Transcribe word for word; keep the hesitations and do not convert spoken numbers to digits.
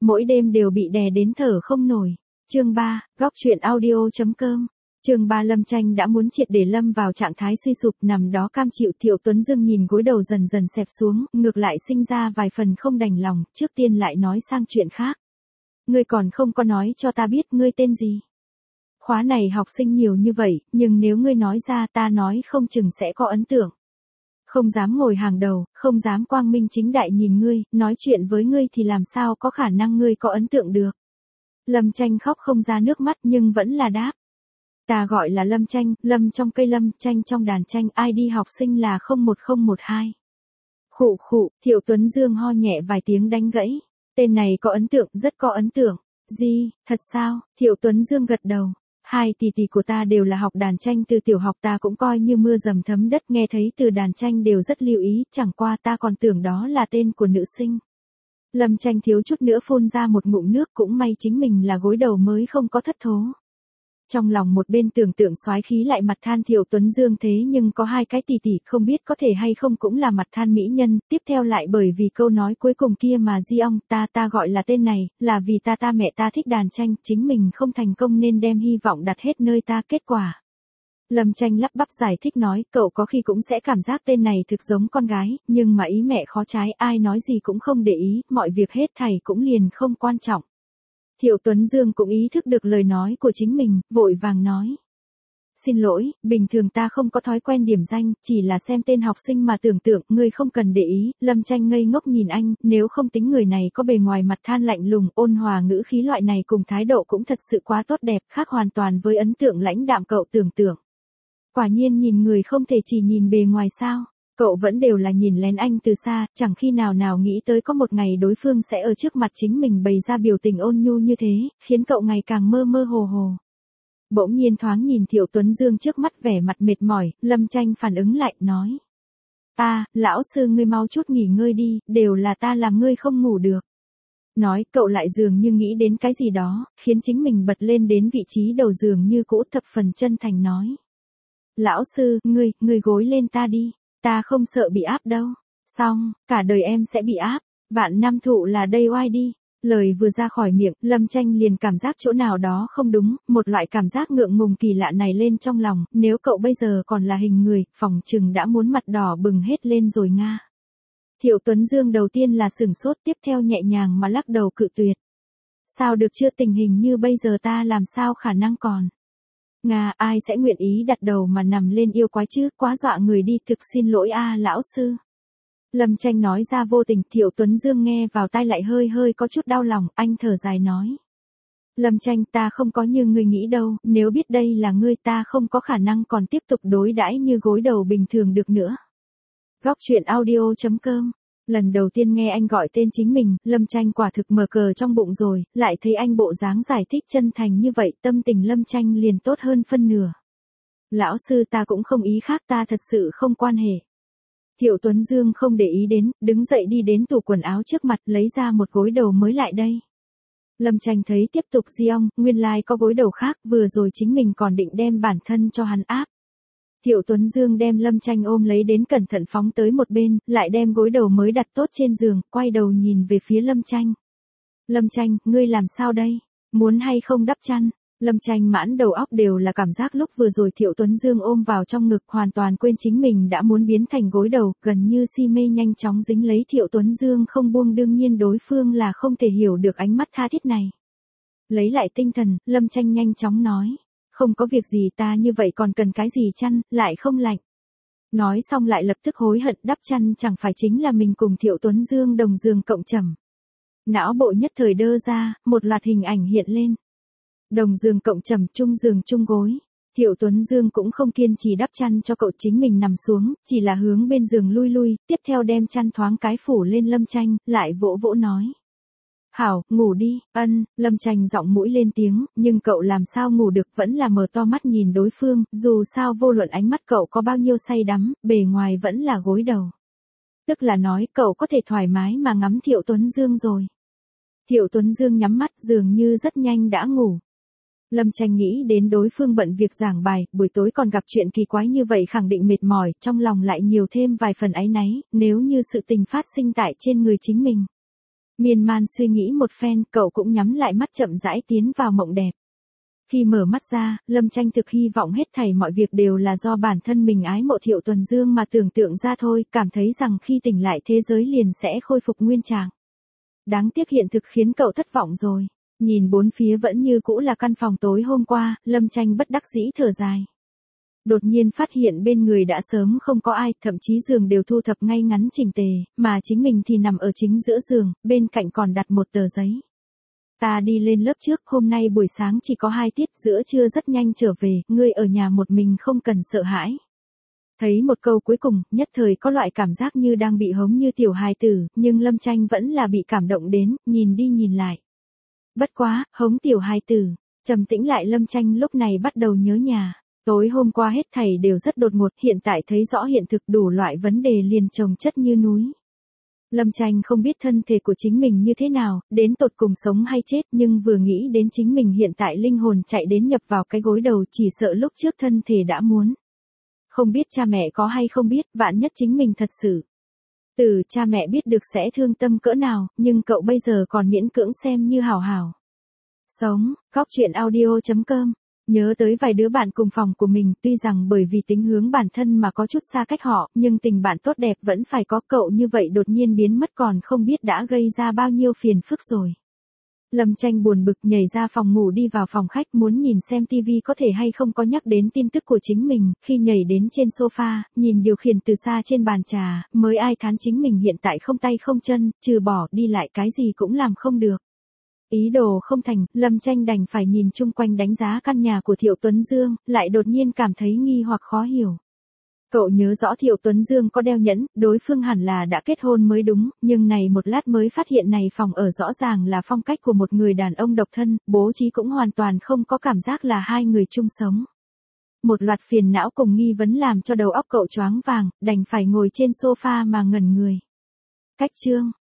mỗi đêm đều bị đè đến thở không nổi. Chương ba, góc truyện audio chấm com. Chương ba Lâm Tranh đã muốn triệt để lâm vào trạng thái suy sụp nằm đó cam chịu. Thiệu Tuấn Dương nhìn gối đầu dần dần xẹp xuống, ngược lại sinh ra vài phần không đành lòng, trước tiên lại nói sang chuyện khác. Ngươi còn không có nói cho ta biết ngươi tên gì. Khóa này học sinh nhiều như vậy, nhưng nếu ngươi nói ra ta nói không chừng sẽ có ấn tượng. Không dám ngồi hàng đầu, không dám quang minh chính đại nhìn ngươi, nói chuyện với ngươi thì làm sao có khả năng ngươi có ấn tượng được. Lâm Tranh khóc không ra nước mắt nhưng vẫn là đáp. Ta gọi là Lâm Tranh, Lâm trong cây lâm, tranh trong đàn tranh, i đê học sinh là không một không một hai. Khụ khụ, Thiệu Tuấn Dương ho nhẹ vài tiếng đánh gãy. Tên này có ấn tượng, rất có ấn tượng. Gì, thật sao? Thiệu Tuấn Dương gật đầu. Hai tỷ tỷ của ta đều là học đàn tranh từ tiểu học, ta cũng coi như mưa dầm thấm đất, nghe thấy từ đàn tranh đều rất lưu ý, chẳng qua ta còn tưởng đó là tên của nữ sinh. Lâm Tranh thiếu chút nữa phun ra một ngụm nước, cũng may chính mình là gối đầu mới không có thất thố. Trong lòng một bên tưởng tượng soái khí lại mặt than Thiệu Tuấn Dương thế nhưng có hai cái tỷ tỷ không biết có thể hay không cũng là mặt than mỹ nhân, tiếp theo lại bởi vì câu nói cuối cùng kia mà di ong, ta ta gọi là tên này, là vì ta ta mẹ ta thích đàn tranh, chính mình không thành công nên đem hy vọng đặt hết nơi ta, kết quả. Lâm Tranh lắp bắp giải thích nói, cậu có khi cũng sẽ cảm giác tên này thực giống con gái, nhưng mà ý mẹ khó trái, ai nói gì cũng không để ý, mọi việc hết thảy cũng liền không quan trọng. Thiệu Tuấn Dương cũng ý thức được lời nói của chính mình, vội vàng nói. Xin lỗi, bình thường ta không có thói quen điểm danh, chỉ là xem tên học sinh mà tưởng tượng, ngươi không cần để ý. Lâm Tranh ngây ngốc nhìn anh, nếu không tính người này có bề ngoài mặt than lạnh lùng, ôn hòa ngữ khí loại này cùng thái độ cũng thật sự quá tốt đẹp, khác hoàn toàn với ấn tượng lãnh đạm cậu tưởng tượng. Quả nhiên nhìn người không thể chỉ nhìn bề ngoài sao. Cậu vẫn đều là nhìn lén anh từ xa, chẳng khi nào nào nghĩ tới có một ngày đối phương sẽ ở trước mặt chính mình bày ra biểu tình ôn nhu như thế, khiến cậu ngày càng mơ mơ hồ hồ. Bỗng nhiên thoáng nhìn Thiệu Tuấn Dương trước mắt vẻ mặt mệt mỏi, Lâm Tranh phản ứng lại, nói. Ta, lão sư ngươi mau chút nghỉ ngơi đi, đều là ta làm ngươi không ngủ được. Nói, cậu lại dường như nghĩ đến cái gì đó, khiến chính mình bật lên đến vị trí đầu giường như cũ, thập phần chân thành nói. Lão sư, ngươi, ngươi gối lên ta đi. Ta không sợ bị áp đâu. Xong, cả đời em sẽ bị áp. Vạn năm thụ là đây oai đi. Lời vừa ra khỏi miệng, Lâm Tranh liền cảm giác chỗ nào đó không đúng, một loại cảm giác ngượng ngùng kỳ lạ này lên trong lòng, nếu cậu bây giờ còn là hình người, phòng chừng đã muốn mặt đỏ bừng hết lên rồi nga. Thiệu Tuấn Dương đầu tiên là sửng sốt, tiếp theo nhẹ nhàng mà lắc đầu cự tuyệt. Sao được chưa, tình hình như bây giờ ta làm sao khả năng còn. Nga, ai sẽ nguyện ý đặt đầu mà nằm lên yêu quái chứ, quá dọa người đi, thực xin lỗi a lão sư. Lâm Tranh nói ra vô tình, Thiệu Tuấn Dương nghe vào tai lại hơi hơi có chút đau lòng, anh thở dài nói. Lâm Tranh, ta không có như ngươi nghĩ đâu, nếu biết đây là ngươi ta không có khả năng còn tiếp tục đối đãi như gối đầu bình thường được nữa. Góc truyện audio chấm com. Lần đầu tiên nghe anh gọi tên chính mình, Lâm Tranh quả thực mở cờ trong bụng rồi, lại thấy anh bộ dáng giải thích chân thành như vậy, tâm tình Lâm Tranh liền tốt hơn phân nửa. Lão sư, ta cũng không ý khác, ta thật sự không quan hệ. Thiệu Tuấn Dương không để ý đến, đứng dậy đi đến tủ quần áo trước mặt, lấy ra một gối đầu mới lại đây. Lâm Tranh thấy tiếp tục di ong, nguyên lai like có gối đầu khác, vừa rồi chính mình còn định đem bản thân cho hắn áp. Thiệu Tuấn Dương đem Lâm Tranh ôm lấy đến cẩn thận phóng tới một bên, lại đem gối đầu mới đặt tốt trên giường, quay đầu nhìn về phía Lâm Tranh. Lâm Tranh, ngươi làm sao đây? Muốn hay không đắp chăn? Lâm Tranh mãn đầu óc đều là cảm giác lúc vừa rồi Thiệu Tuấn Dương ôm vào trong ngực, hoàn toàn quên chính mình đã muốn biến thành gối đầu, gần như si mê nhanh chóng dính lấy Thiệu Tuấn Dương không buông, đương nhiên đối phương là không thể hiểu được ánh mắt tha thiết này. Lấy lại tinh thần, Lâm Tranh nhanh chóng nói. Không có việc gì, ta như vậy còn cần cái gì chăn, lại không lạnh. Nói xong lại lập tức hối hận, đắp chăn chẳng phải chính là mình cùng Thiệu Tuấn Dương đồng giường cộng trầm. Não bộ nhất thời đơ ra, một loạt hình ảnh hiện lên. Đồng giường cộng trầm, chung giường chung gối. Thiệu Tuấn Dương cũng không kiên trì đắp chăn cho cậu, chính mình nằm xuống, chỉ là hướng bên giường lui lui, tiếp theo đem chăn thoáng cái phủ lên Lâm Tranh, lại vỗ vỗ nói. Hảo, ngủ đi, ân, Lâm Tranh giọng mũi lên tiếng, nhưng cậu làm sao ngủ được, vẫn là mở to mắt nhìn đối phương, dù sao vô luận ánh mắt cậu có bao nhiêu say đắm, bề ngoài vẫn là gối đầu. Tức là nói cậu có thể thoải mái mà ngắm Thiệu Tuấn Dương rồi. Thiệu Tuấn Dương nhắm mắt dường như rất nhanh đã ngủ. Lâm Tranh nghĩ đến đối phương bận việc giảng bài, buổi tối còn gặp chuyện kỳ quái như vậy khẳng định mệt mỏi, trong lòng lại nhiều thêm vài phần áy náy, nếu như sự tình phát sinh tại trên người chính mình. Miên man suy nghĩ một phen, cậu cũng nhắm lại mắt chậm rãi tiến vào mộng đẹp. Khi mở mắt ra, Lâm Tranh thực hy vọng hết thảy mọi việc đều là do bản thân mình ái mộ Thiệu Tuần Dương mà tưởng tượng ra thôi, cảm thấy rằng khi tỉnh lại thế giới liền sẽ khôi phục nguyên trạng. Đáng tiếc hiện thực khiến cậu thất vọng rồi. Nhìn bốn phía vẫn như cũ là căn phòng tối hôm qua, Lâm Tranh bất đắc dĩ thở dài. Đột nhiên phát hiện bên người đã sớm không có ai, thậm chí giường đều thu thập ngay ngắn chỉnh tề, mà chính mình thì nằm ở chính giữa giường, bên cạnh còn đặt một tờ giấy. Ta đi lên lớp trước, hôm nay buổi sáng chỉ có hai tiết, giữa trưa rất nhanh trở về, ngươi ở nhà một mình không cần sợ hãi. Thấy một câu cuối cùng, nhất thời có loại cảm giác như đang bị hống như tiểu hài tử, nhưng Lâm Tranh vẫn là bị cảm động đến, nhìn đi nhìn lại. Bất quá, hống tiểu hài tử, trầm tĩnh lại Lâm Tranh lúc này bắt đầu nhớ nhà. Tối hôm qua hết thảy đều rất đột ngột, hiện tại thấy rõ hiện thực đủ loại vấn đề liền chồng chất như núi. Lâm Tranh không biết thân thể của chính mình như thế nào, đến tột cùng sống hay chết, nhưng vừa nghĩ đến chính mình hiện tại linh hồn chạy đến nhập vào cái gối đầu, chỉ sợ lúc trước thân thể đã muốn. Không biết cha mẹ có hay không biết, vạn nhất chính mình thật sự. Từ cha mẹ biết được sẽ thương tâm cỡ nào, nhưng cậu bây giờ còn miễn cưỡng xem như hảo hảo. Sống, góc chuyện audio chấm com. Nhớ tới vài đứa bạn cùng phòng của mình, tuy rằng bởi vì tính hướng bản thân mà có chút xa cách họ, nhưng tình bạn tốt đẹp vẫn phải có, cậu như vậy đột nhiên biến mất còn không biết đã gây ra bao nhiêu phiền phức rồi. Lâm Tranh buồn bực nhảy ra phòng ngủ đi vào phòng khách muốn nhìn xem tivi có thể hay không có nhắc đến tin tức của chính mình, khi nhảy đến trên sofa, nhìn điều khiển từ xa trên bàn trà, mới ai thán chính mình hiện tại không tay không chân, trừ bỏ đi lại cái gì cũng làm không được. Ý đồ không thành, Lâm Tranh đành phải nhìn chung quanh đánh giá căn nhà của Thiệu Tuấn Dương, lại đột nhiên cảm thấy nghi hoặc khó hiểu. Cậu nhớ rõ Thiệu Tuấn Dương có đeo nhẫn, đối phương hẳn là đã kết hôn mới đúng, nhưng này một lát mới phát hiện này phòng ở rõ ràng là phong cách của một người đàn ông độc thân, bố trí cũng hoàn toàn không có cảm giác là hai người chung sống. Một loạt phiền não cùng nghi vấn làm cho đầu óc cậu choáng vàng, đành phải ngồi trên sofa mà ngẩn người. Cách chương